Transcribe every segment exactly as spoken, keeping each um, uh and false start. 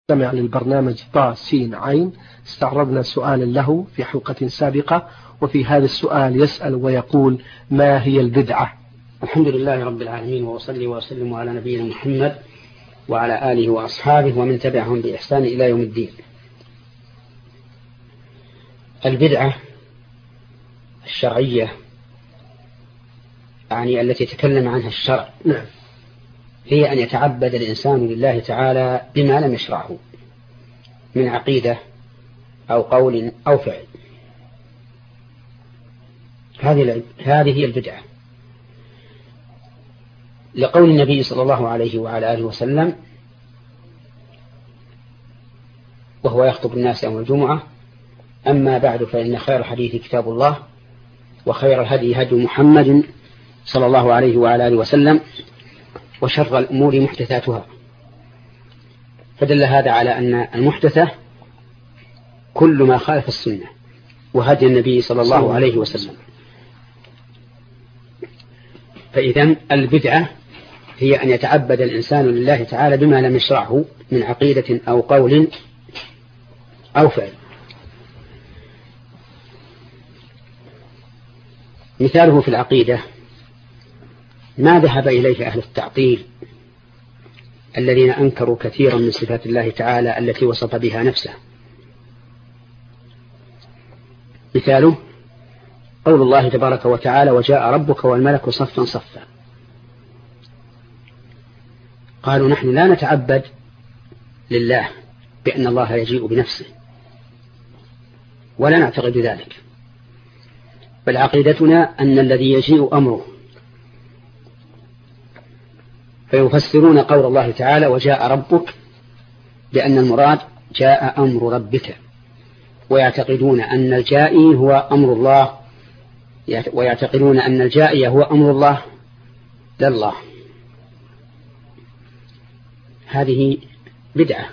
استمع للبرنامج طا سين عين. استعرضنا سؤالا له في حلقة سابقة، وفي هذا السؤال يسأل ويقول: ما هي البدعة؟ الحمد لله رب العالمين، وأصلي وأسلم على نبينا محمد وعلى آله وأصحابه ومن تبعهم بإحسان إلى يوم الدين. البدعة الشرعية يعني التي تكلم عنها الشرع نعم. هي أن يتعبد الإنسان لله تعالى بما لم يشرعه من عقيدة أو قول أو فعل. هذه هذه هي البدعة، لقول النبي صلى الله عليه وعلى آله وسلم وهو يخطب الناس يوم الجمعة: أما بعد فإن خير الحديث كتاب الله، وخير الهدي هدي محمد صلى الله عليه وعلى آله وسلم، وشر الأمور محدثاتها. فدل هذا على أن المحدثة كل ما خالف السنة وهدي النبي صلى الله عليه وسلم. فإذن البدعة هي أن يتعبد الإنسان لله تعالى بما لم يشرعه من عقيدة أو قول أو فعل. مثاله في العقيدة ما ذهب إليه أهل التعطيل الذين أنكروا كثيرا من صفات الله تعالى التي وصف بها نفسه. مثاله قول الله تبارك وتعالى: وجاء ربك والملك صفا صفا. قالوا: نحن لا نتعبد لله بأن الله يجيء بنفسه، ولا نعتقد ذلك، بل عقيدتنا أن الذي يجيء أمره. فيفسرون قول الله تعالى: وجاء ربك بأن المراد جاء أمر ربك، ويعتقدون أن الجائي هو أمر الله، ويعتقدون أن الجائي هو أمر الله لا الله. هذه بدعة،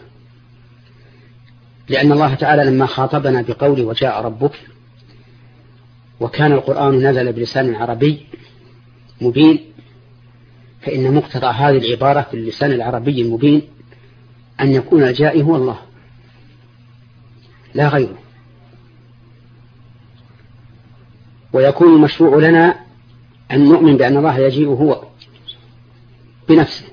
لأن الله تعالى لما خاطبنا بقول وجاء ربك، وكان القرآن نزل بلسان عربي مبين، فإن مقتضى هذه العبارة في اللسان العربي المبين أن يكون الجائي هو الله لا غيره، ويكون المشروع لنا أن نؤمن بأن الله يجيء هو بنفسه.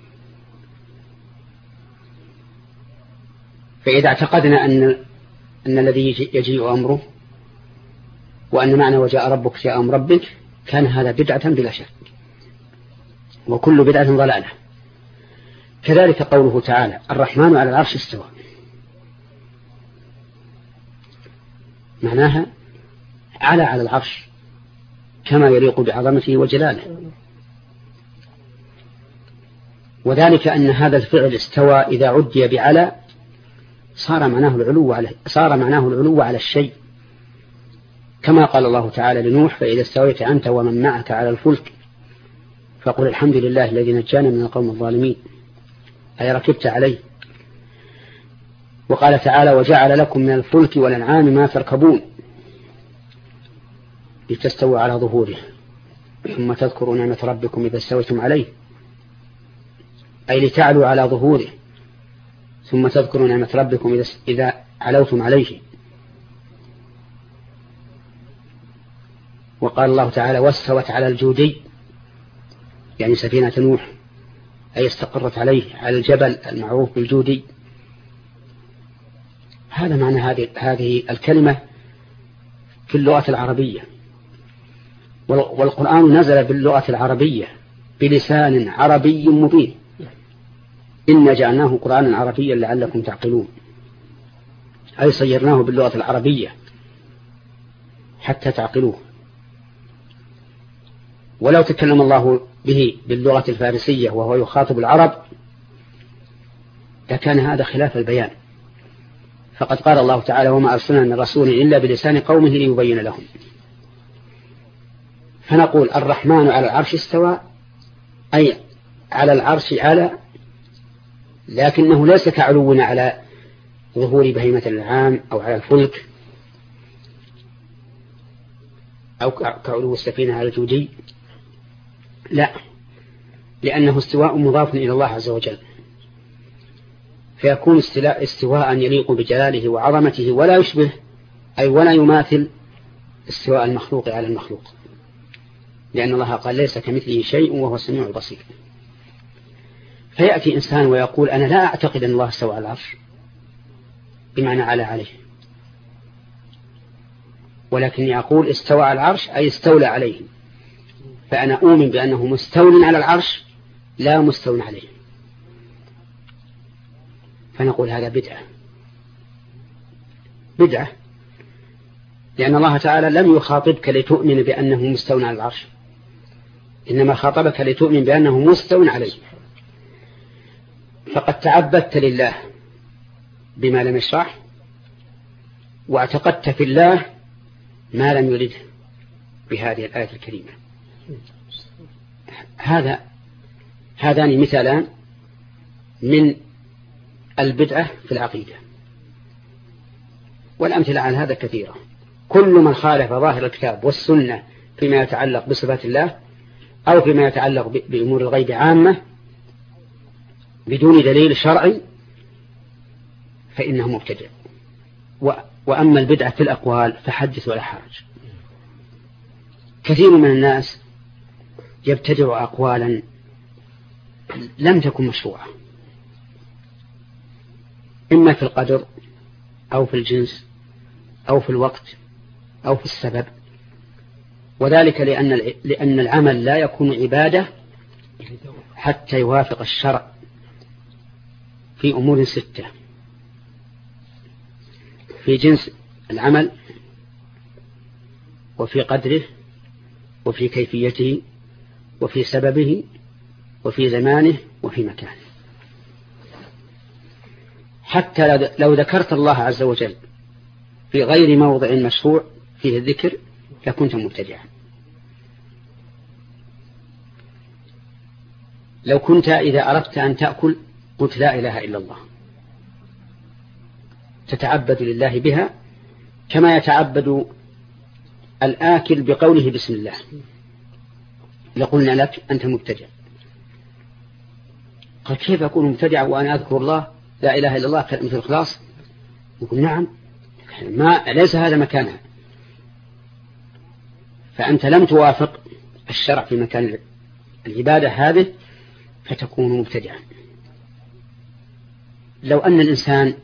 فإذا اعتقدنا أن, أن الذي يجيء أمره، وأن معنى وجاء ربك جاء أمر ربك، كان هذا بدعة بلا شك، وكل بدعة ضلالة. كذلك قوله تعالى: الرحمن على العرش استوى، معناها على على العرش كما يليق بعظمته وجلاله، وذلك أن هذا الفعل استوى إذا عدي بعلى صار معناه العلو على صار معناه العلو على الشيء، كما قال الله تعالى لنوح: فإذا استويت أنت ومن معك على الفلك فقل الحمد لله الذي نجانا من القوم الظالمين، أي ركبت عليه. وقال تعالى: وجعل لكم من الفلك والأنعام ما تركبون لتستووا على ظهوره ثم تذكروا نعمة ربكم إذا استويتم عليه، أي لتعلوا على ظهوره ثم تذكروا نعمة ربكم إذا علوتم عليه. وقال الله تعالى: واستوت على الجودي، يعني سفينة نوح، أي استقرت عليه على الجبل المعروف بالجودي. هذا معنى هذه هذه الكلمة في اللغة العربية، والقرآن نزل باللغة العربية بلسان عربي مبين. إنا جعلناه قرآنا عربيا لعلكم تعقلون، أي صيرناه باللغة العربية حتى تعقلوه. ولو تكلم الله به باللغة الفارسية وهو يخاطب العرب لكان هذا خلاف البيان، فقد قال الله تعالى: وما أرسلنا من رسول إلا بلسان قومه ليبين لهم. فنقول: الرحمن على العرش استوى، أي على العرش على، لكنه ليس كعلونا على ظهور بهيمة الأنعام أو على الفلك أو كعلو السفينة على الجودي، لا، لأنه استواء مضاف إلى الله عز وجل. فيكون استواء يليق بجلاله وعظمته ولا يشبه أي ولا يماثل استواء المخلوق على المخلوق، لأن الله قال ليس كمثله شيء وهو السميع البصير. فيأتي إنسان ويقول أنا لا أعتقد أن الله استوى على العرش بمعنى على عليه، ولكن يقول استوى على العرش أي استولى عليه، فأنا أؤمن بأنه مستول على العرش لا مستول عليه، فنقول هذا بدعة بدعة، لأن الله تعالى لم يخاطبك لتؤمن بأنه مستول على العرش، إنما خاطبك لتؤمن بأنه مستول عليه. فقد تعبدت لله بما لم يشرح، واعتقدت في الله ما لم يرده بهذه الآية الكريمة. هذا هذان مثالان من البدعة في العقيدة، والأمثلة عن هذا كثيرة. كل من خالف ظاهر الكتاب والسنة فيما يتعلق بصفات الله أو فيما يتعلق بأمور الغيب عامة بدون دليل شرعي فإنه مبتدع. وأما البدعة في الأقوال فحدث ولا حرج. كثير من الناس يبتدع أقوالا لم تكن مشروعة، إما في القدر أو في الجنس أو في الوقت أو في السبب، وذلك لأن لأن العمل لا يكون عبادة حتى يوافق الشرع في أمور ستة: في جنس العمل، وفي قدره، وفي كيفيته، وفي سببه، وفي زمانه، وفي مكانه. حتى لو ذكرت الله عز وجل في غير موضع مشروع فيه الذكر لكنت مبتدعا. لو كنت إذا أردت أن تأكل قلت لا إله إلا الله، تتعبد لله بها كما يتعبد الآكل بقوله بسم الله، لقلنا لك أنت مبتدع. قال كيف أكون مبتدعا وأنا أذكر الله لا إله إلا الله كلمة الإخلاص؟ يقول نعم، ما ليس هذا مكانها، فأنت لم توافق الشرع في مكان العبادة هذه فتكون مبتدعا. لو أن الإنسان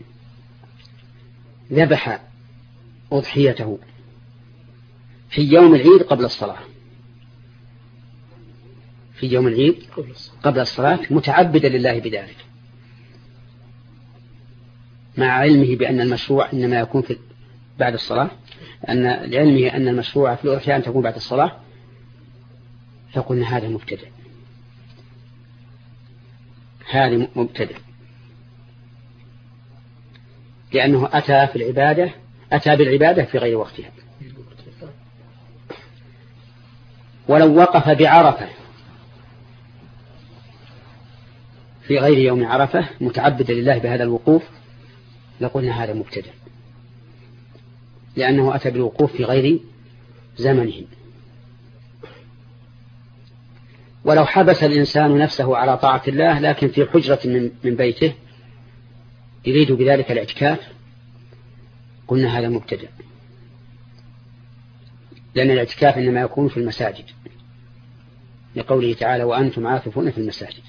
ذبح أضحيته في يوم العيد قبل الصلاة في يوم العيد قبل الصلاة متعبدا لله بذلك، مع علمه بأن المشروع إنما يكون في بعد الصلاة، أن لعلمه أن المشروع في الأضحية أن تكون بعد الصلاة، فقلنا هذا مبتدع، هذا مبتدع، لأنه أتى في العبادة أتى بالعبادة في غير وقتها. ولو وقف بعرفة في غير يوم عرفة متعبدا لله بهذا الوقوف لقلنا هذا مبتدع، لأنه أتى بالوقوف في غير زمنه. ولو حبس الإنسان نفسه على طاعة الله لكن في حجرة من بيته يريد بذلك الاعتكاف قلنا هذا مبتدع، لأن الاعتكاف إنما يكون في المساجد، لقوله تعالى وأنتم عاكفون في المساجد.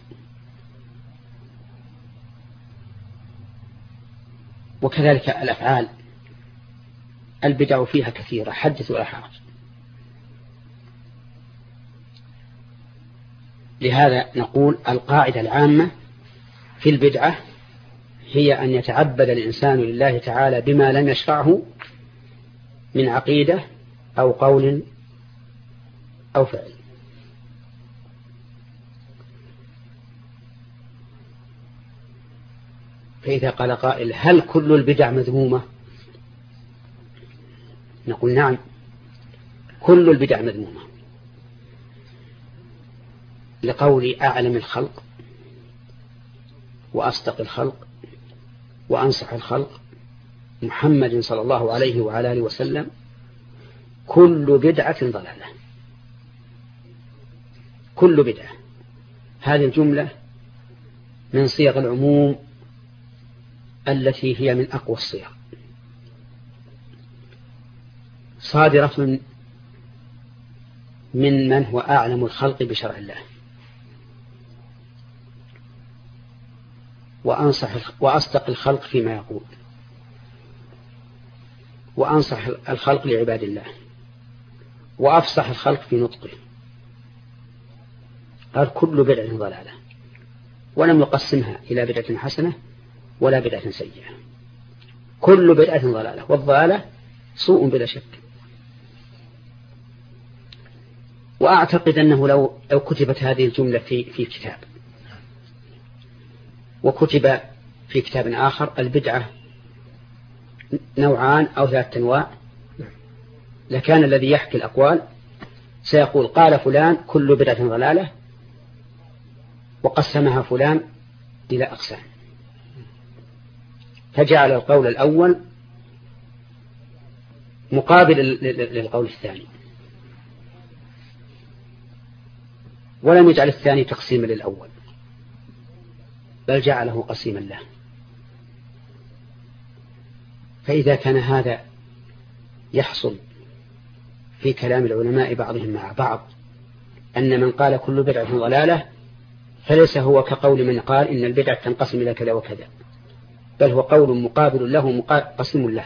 وكذلك الأفعال البدع فيها كثيرة حدث ولا حرج. لهذا نقول القاعدة العامة في البدعة هي أن يتعبد الإنسان لله تعالى بما لم يشرعه من عقيدة أو قول أو فعل. فإذا قال قائل هل كل البدع مذمومة؟ نقول نعم، كل البدع مذمومة، لقول أعلم الخلق وأصدق الخلق وأنصح الخلق محمد صلى الله عليه وعلى آله وسلم كل بدعة ضلالة. كل بدعة، هذه الجملة من صيغ العموم التي هي من أقوى الصيغ صادرة من من هو أعلم الخلق بشرع الله وأنصح وأصدق الخلق فيما يقول وأنصح الخلق لعباد الله وأفصح الخلق في نطقه. قال كل بدعة ضلالة، ولم يقسمها إلى بدعة حسنة ولا بدعة سيئة، كل بدعة ضلالة، والضلالة سوء بلا شك. وأعتقد أنه لو لو كتبت هذه الجملة في في كتاب وكتب في كتاب آخر البدعة نوعان أو ثلاثة أنواع، لكان الذي يحكي الأقوال سيقول قال فلان كل بدعة ضلالة، وقسمها فلان إلى أقسام، فجعل القول الأول مقابل للقول الثاني، ولم يجعل الثاني تقسيما للأول، بل جعله قسيما له. فإذا كان هذا يحصل في كلام العلماء بعضهم مع بعض أن من قال كل بدعة ضلالة فليس هو كقول من قال إن البدعة تنقسم إلى كذا وكذا، بل هو قول مقابل له قسم له.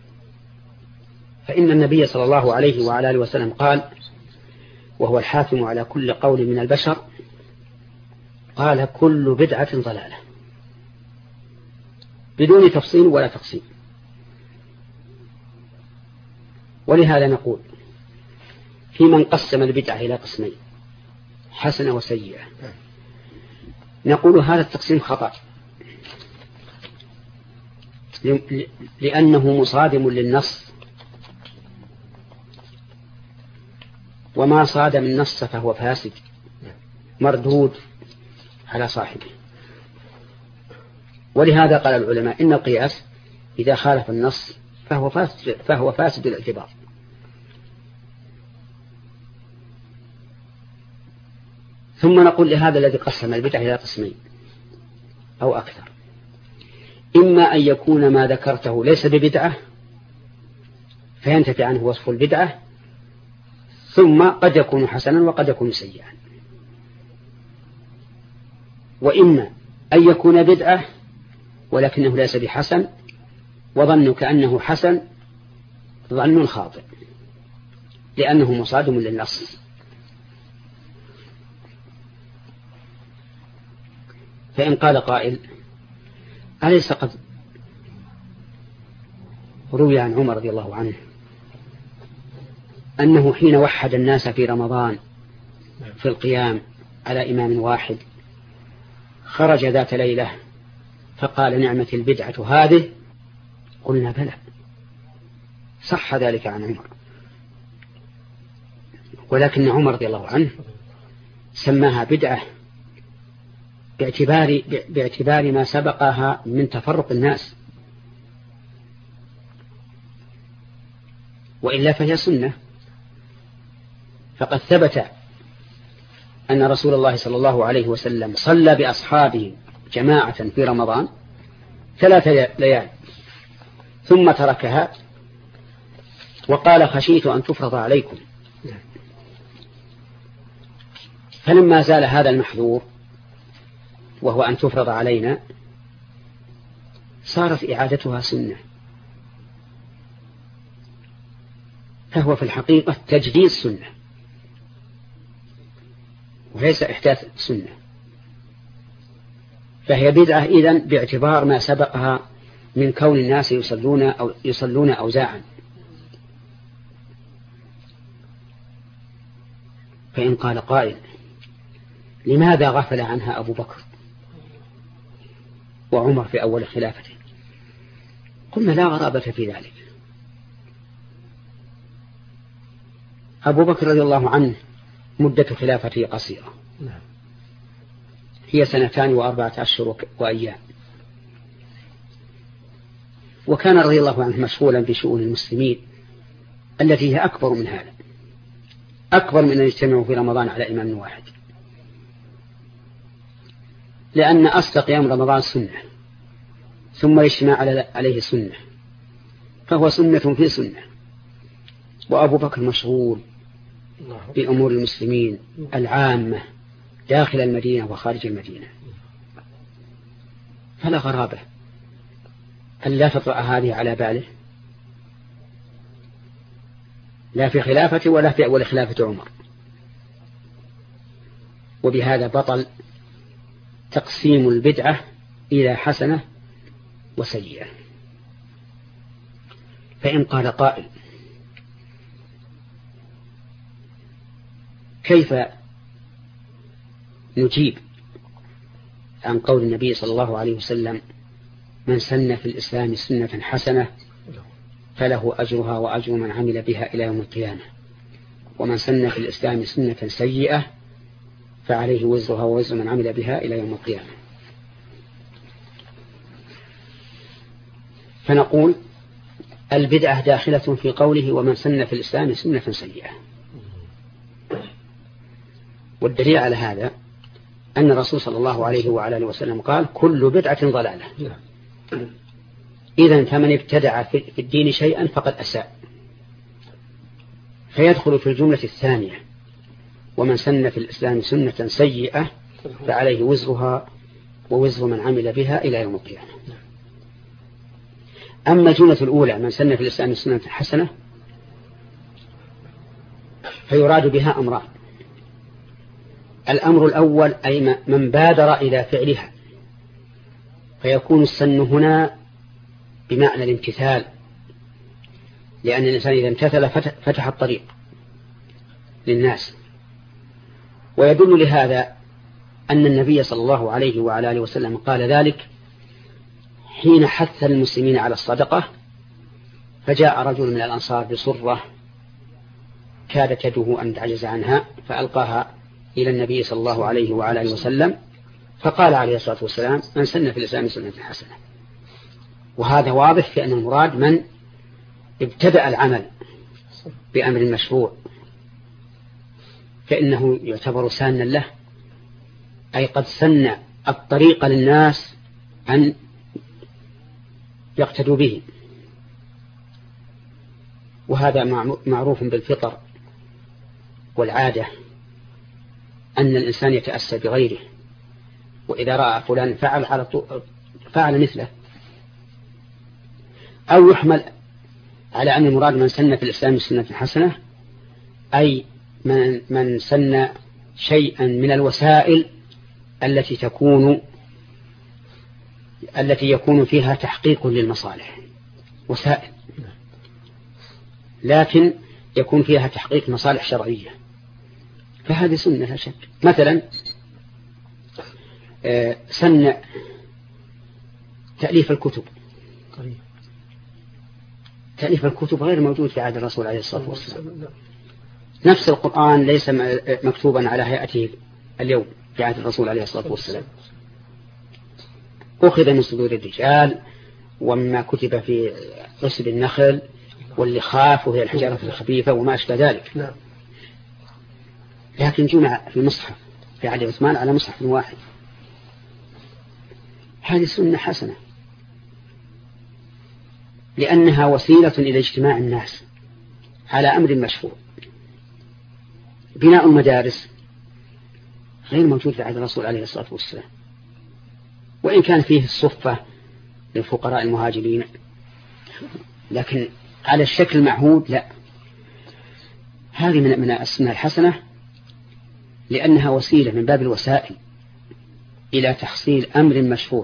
فإن النبي صلى الله عليه وعلى آله وسلم قال وهو الحاكم على كل قول من البشر، قال كل بدعة ضلالة بدون تفصيل ولا تقسيم. ولهذا نقول في من قسم البدعة إلى قسمين حسنة وسيئة، نقول هذا التقسيم خطأ، لأنه مصادم للنص، وما صادم النص فهو فاسد مردود على صاحبه. ولهذا قال العلماء إن القياس إذا خالف النص فهو فاسد, فهو فاسد الاعتبار. ثم نقول لهذا الذي قسم البدعة إلى قسمين أو أكثر، إما أن يكون ما ذكرته ليس ببدعة فينتفي عنه وصف البدعة، ثم قد يكون حسنا وقد يكون سيئا، وإما أن يكون بدعة ولكنه ليس بحسن، وظنك أنه حسن ظن خاطئ لأنه مصادم للنص. فإن قال قائل أليس قد روي عن عمر رضي الله عنه أنه حين وحد الناس في رمضان في القيام على إمام واحد خرج ذات ليلة فقال نعمة البدعة هذه؟ قلنا بلى، صح ذلك عن عمر، ولكن عمر رضي الله عنه سماها بدعة باعتبار, باعتبار ما سبقها من تفرق الناس، وإلا فهي سنة. فقد ثبت أن رسول الله صلى الله عليه وسلم صلى بأصحابه جماعة في رمضان ثلاث ليال ثم تركها وقال خشيت أن تفرض عليكم، فلما زال هذا المحذور وهو أن تفرض علينا صارت إعادتها سنة، فهو في الحقيقة تجديد سنة وليس إحداث سنة، فهي بدعة إذن باعتبار ما سبقها من كون الناس يصلون أو يصلون أوزاعا. فإن قال قائل لماذا غفل عنها أبو بكر وعمر في أول خلافته؟ قلنا لا غرابة في ذلك. أبو بكر رضي الله عنه مدة خلافته قصيرة، هي سنتان وأربعة أشهر وأيام، وكان رضي الله عنه مشغولا بشؤون المسلمين التي هي أكبر من هذا، أكبر من أن يجتمعوا في رمضان على إمام واحد، لأن أصل قيام رمضان سنة ثم الاجتماع عليه سنة، فهو سنة في سنة. وأبو بكر مشغول بأمور المسلمين العامة داخل المدينة وخارج المدينة، فلا غرابة أن لا تطرأ هذه على باله، لا في خلافة ولا في أول خلافة عمر. وبهذا بطل تقسيم البدعة إلى حسنة وسيئة. فإن قال قائل كيف نجيب عن قول النبي صلى الله عليه وسلم من سن في الإسلام سنة حسنة فله أجرها وأجر من عمل بها إلى يوم القيامة، ومن سن في الإسلام سنة سيئة فعليه وزرها ووزر من عمل بها إلى يوم القيامة؟ فنقول البدعة داخلة في قوله ومن سن في الإسلام سنة سيئة. والدليل على هذا أن الرسول صلى الله عليه وعلى آله وسلم قال كل بدعة ضلالة. إذن فمن ابتدع في الدين شيئا فقد أساء، فيدخل في الجملة الثانية ومن سن في الإسلام سنة سيئة فعليه وزرها ووزر من عمل بها إلى يوم القيامة. أما الجملة الأولى من سن في الإسلام سنة حسنة فيراد بها أمران. الأمر الأول أي من بادر إلى فعلها، فيكون السن هنا بمعنى الامتثال، لأن الإنسان إذا امتثل فتح الطريق للناس. ويدل لهذا أن النبي صلى الله عليه وعلى آله وسلم قال ذلك حين حث المسلمين على الصدقة، فجاء رجل من الأنصار بصرة كادت يده أن تعجز عنها فألقاها إلى النبي صلى الله عليه وعلى آله وسلم، فقال عليه الصلاة والسلام من سن في الإسلام سنة حسنة. وهذا واضح في أن المراد من ابتدأ العمل بأمر مشروع فإنه يعتبر سانا له، أي قد سن الطريق للناس أن يقتدوا به. وهذا معروف بالفطر والعادة أن الإنسان يتأسى بغيره، وإذا رأى فلان فعل على فعل مثله. أو يحمل على أن المراد من سن في الإسلام سنة حسنة أي من, من سن شيئا من الوسائل التي تكون التي يكون فيها تحقيق للمصالح، وسائل لكن يكون فيها تحقيق مصالح شرعية، فهذه سنة لا شك. مثلا سن تأليف الكتب، تأليف الكتب غير موجود في عهد الرسول عليه الصلاة والسلام. نفس القرآن ليس مكتوبا على هيئته اليوم في عهد الرسول عليه الصلاة والسلام، أخذ من صدور الرجال ومما كتب في عصب النخل واللخاف وهي الحجارة الخفيفة وما أشبه ذلك، لكن جمع في مصحف في عهد عثمان على مصحف واحد. هذه سنة حسنة لأنها وسيلة إلى اجتماع الناس على أمر مشروع. بناء المدارس غير موجود في عهد الرسول عليه الصلاة والسلام، وإن كان فيه الصفة للفقراء المهاجرين، لكن على الشكل المعهود لا. هذه من من السنة الحسنة لأنها وسيلة من باب الوسائل إلى تحصيل أمر مشروع.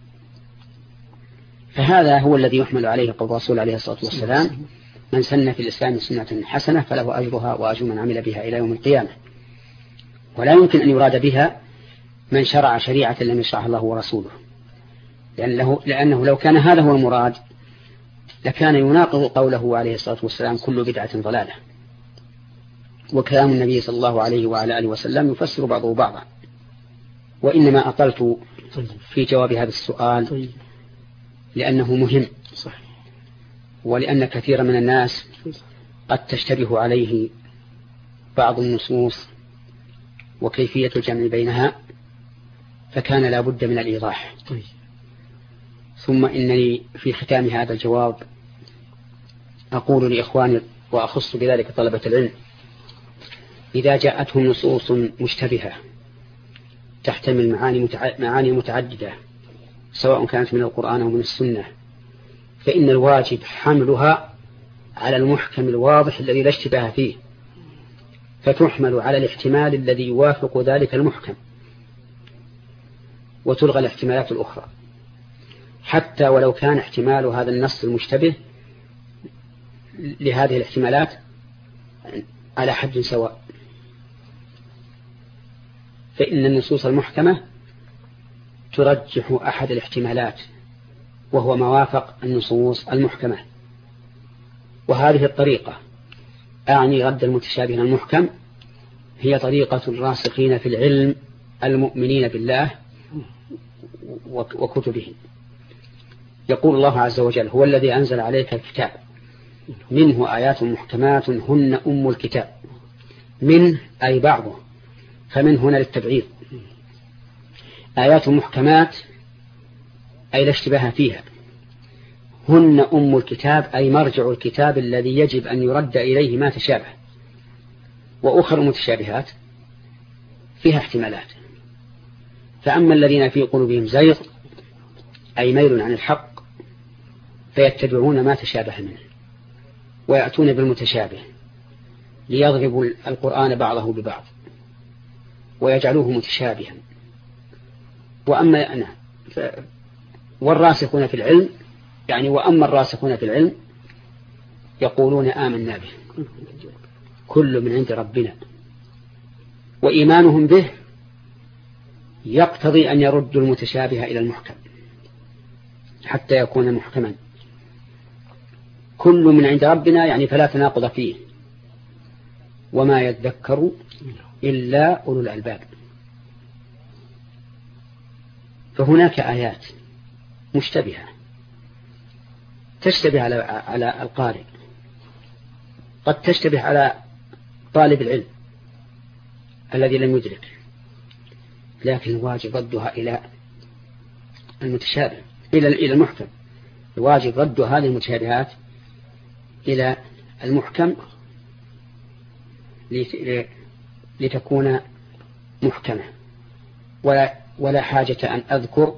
فهذا هو الذي يحمل عليه قول الرسول عليه الصلاة والسلام من سن في الإسلام سنة حسنة فله أجرها وأجر من عمل بها إلى يوم القيامة. ولا يمكن أن يراد بها من شرع شريعة لم يشرعها الله ورسوله، لأنه, لأنه لو كان هذا هو المراد لكان يناقض قوله عليه الصلاة والسلام كل بدعة ضلالة. وكلام النبي صلى الله عليه وعلى آله وسلم يفسر بعضه بعضا. وإنما أطلت في جواب هذا السؤال لأنه مهم، ولأن كثير من الناس قد تشتبه عليه بعض النصوص وكيفية الجمع بينها، فكان لا بد من الإيضاح. ثم إنني في ختام هذا الجواب أقول لإخواني وأخص بذلك طلبة العلم: إذا جاءتهم نصوص مشتبهة تحتمل معاني, متع... معاني متعددة سواء كانت من القرآن أو من السنة، فإن الواجب حملها على المحكم الواضح الذي لا اشتباه فيه، فتحمل على الاحتمال الذي يوافق ذلك المحكم، وتلغى الاحتمالات الأخرى، حتى ولو كان احتمال هذا النص المشتبه لهذه الاحتمالات على حد سواء. فإن النصوص المحكمة ترجح أحد الاحتمالات وهو ما وافق النصوص المحكمة، وهذه الطريقة أعني رد المتشابه المحكم هي طريقة الراسخين في العلم المؤمنين بالله وكتبه. يقول الله عز وجل: هو الذي أنزل عليك الكتاب منه آيات محكمات هن أم الكتاب. منه أي بعضه، فمن هنا للتبعيض. آيات محكمات أي لا اشتباه فيها، هن أم الكتاب أي مرجع الكتاب الذي يجب أن يرد إليه ما تشابه، وأخر متشابهات فيها احتمالات. فأما الذين في قلوبهم زيغ أي ميل عن الحق فيتبعون ما تشابه منه ويأتون بالمتشابه ليضربوا القرآن بعضه ببعض ويجعلوه متشابها. وأما أنا والراسخون في العلم يعني وأما الراسخون في العلم يقولون آمنا به كل من عند ربنا، وإيمانهم به يقتضي أن يردوا المتشابه إلى المحكم حتى يكون محكما. كل من عند ربنا يعني فلا تناقض فيه، وما يذكر إلا أولو الألباب. فهناك آيات مشتبهة تشتبه على على القارئ، قد تشتبه على طالب العلم الذي لم يدرك، لكن الواجب ردها إلى المتشابه إلى إلى المحكم. الواجب رد هذه المتشابهات إلى المحكم لتكون محكمة. ولا ولا حاجة أن أذكر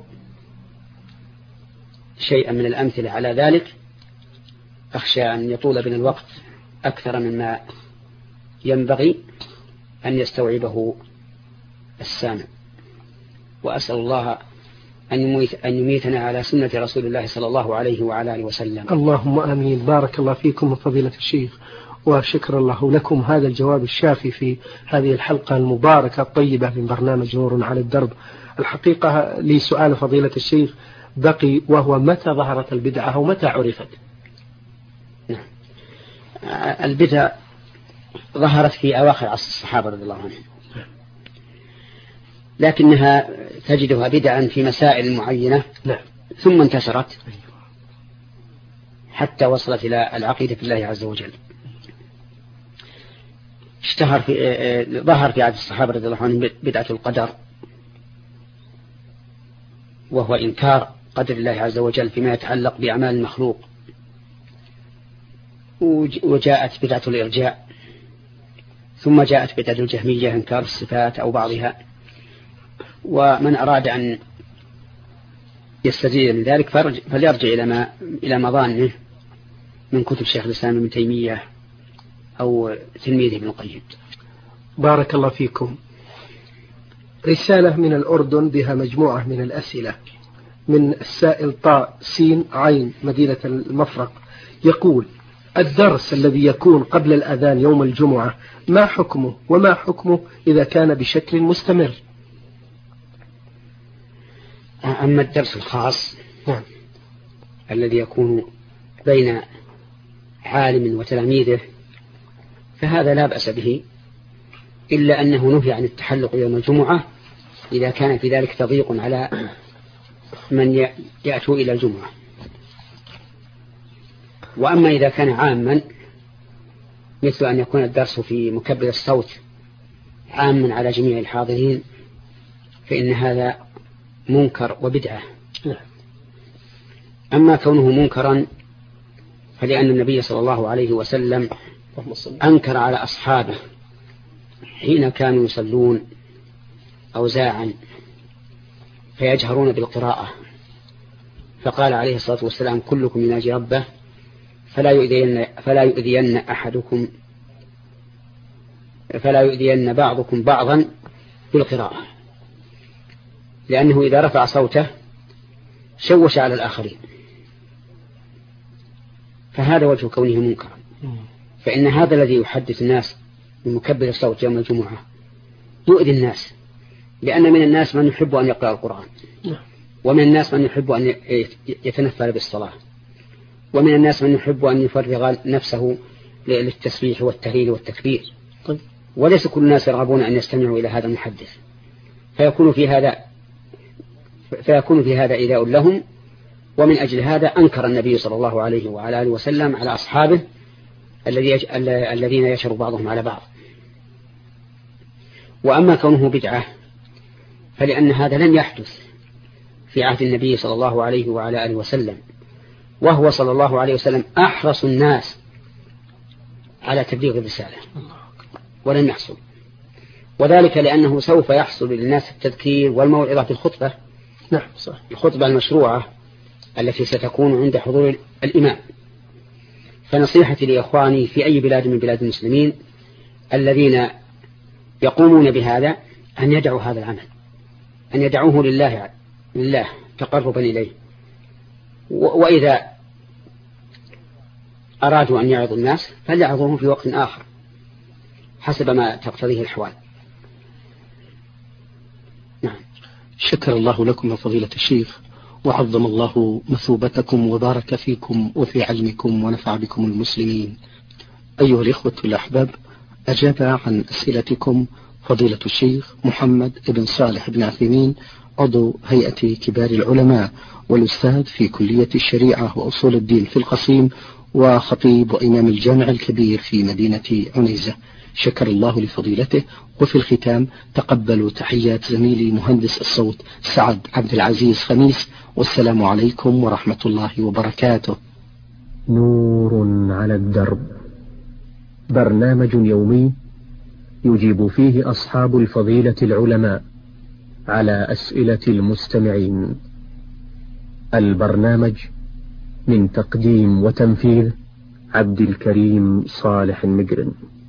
شيئا من الأمثلة على ذلك، أخشى أن يطول بنا الوقت أكثر مما ينبغي أن يستوعبه السامع. وأسأل الله أن يميتنا على سنة رسول الله صلى الله عليه وعلى آله وسلم. اللهم آمين. بارك الله فيكم فضيلة الشيخ، وشكر الله لكم هذا الجواب الشافي في هذه الحلقة المباركة الطيبة من برنامج نور على الدرب. الحقيقة لي سؤال فضيلة الشيخ بقي، وهو متى ظهرت البدعة ومتى عرفت؟ نعم. البدعة ظهرت في أواخر عصر الصحابة رضي الله عنهم، لكنها تجدها بدعا في مسائل معينة ثم انتشرت حتى وصلت إلى العقيدة في الله عز وجل. اشتهر في ظهر في عهد الصحابة رضي الله عنهم بدعة القدر، وهو إنكار قدر الله عز وجل فيما يتعلق بأعمال المخلوق. وجاءت بدعة الإرجاء، ثم جاءت بدعة الجهمية إنكار الصفات أو بعضها. ومن أراد أن يستزيد من ذلك فليرجع إلى ما إلى مظانه من كتب شيخ الإسلام ابن تيمية أو تلميذه ابن القيم. بارك الله فيكم. رسالة من الأردن بها مجموعة من الأسئلة من السائل طاء سين عين مدينة المفرق، يقول: الدرس الذي يكون قبل الأذان يوم الجمعة ما حكمه، وما حكمه إذا كان بشكل مستمر؟ أما الدرس الخاص نعم. الذي يكون بين عالم وتلاميذه فهذا لا بأس به، إلا أنه نهي عن التحلق يوم الجمعة إذا كان في ذلك تضييق على من يأتوا إلى الجمعة. وأما إذا كان عاما مثل أن يكون الدرس في مكبر الصوت عاما على جميع الحاضرين فإن هذا منكر وبدعة. أما كونه منكرا فلأن النبي صلى الله عليه وسلم أنكر على أصحابه حين كانوا يصلون أوزاعا فيجهرون بالقراءة، فقال عليه الصلاة والسلام: كلكم يناجي ربه فلا يؤذين, فلا يؤذين أحدكم فلا يؤذين بعضكم بعضا بالقراءة، لأنه إذا رفع صوته شوش على الآخرين، فهذا وجه كونه منكرا. فإن هذا الذي يحدث الناس بمكبر الصوت يوم الجمعة يؤذي الناس، لأن من الناس من يحب أن يقرأ القرآن، ومن الناس من يحب أن يتنفل بالصلاة، ومن الناس من يحب أن يفرغ نفسه للتسبيح والتهليل والتكبير، وليس كل الناس يرغبون أن يستمعوا إلى هذا المحدث، فيكون في هذا فيكون في هذا إيذاء لهم. ومن أجل هذا أنكر النبي صلى الله عليه وعلى آله وسلم على أصحابه الذين يشر بعضهم على بعض. وأما كونه بدعة فلأن هذا لم يحدث في عهد النبي صلى الله عليه وعلى آله وسلم، وهو صلى الله عليه وسلم أحرص الناس على تبليغ الرسالة ولم يحصل، وذلك لأنه سوف يحصل للناس التذكير والموعظة في الخطبة، نعم صح. الخطبة المشروعة التي ستكون عند حضور الإمام. فنصيحتي لإخواني في أي بلاد من بلاد المسلمين الذين يقومون بهذا أن يدعوا هذا العمل، أن يدعوه لله لله تقربا إليه، وإذا أرادوا أن يعظوا الناس فليعظوهم في وقت آخر حسب ما تقتضيه الأحوال. نعم. شكر الله لكم يا فضيلة الشيخ، وعظم الله مثوبتكم وبارك فيكم وفي علمكم ونفع بكم المسلمين. أيها الإخوة الأحباب، أجاب عن أسئلتكم فضيلة الشيخ محمد بن صالح بن عثيمين، عضو هيئة كبار العلماء والأستاذ في كلية الشريعة وأصول الدين في القصيم، وخطيب وإمام الجامع الكبير في مدينة عنيزة. شكر الله لفضيلته. وفي الختام تقبلوا تحيات زميلي مهندس الصوت سعد عبد العزيز خميس، والسلام عليكم ورحمة الله وبركاته. نور على الدرب، برنامج يومي يجيب فيه أصحاب الفضيلة العلماء على أسئلة المستمعين. البرنامج من تقديم وتنفيذ عبد الكريم صالح المجرم.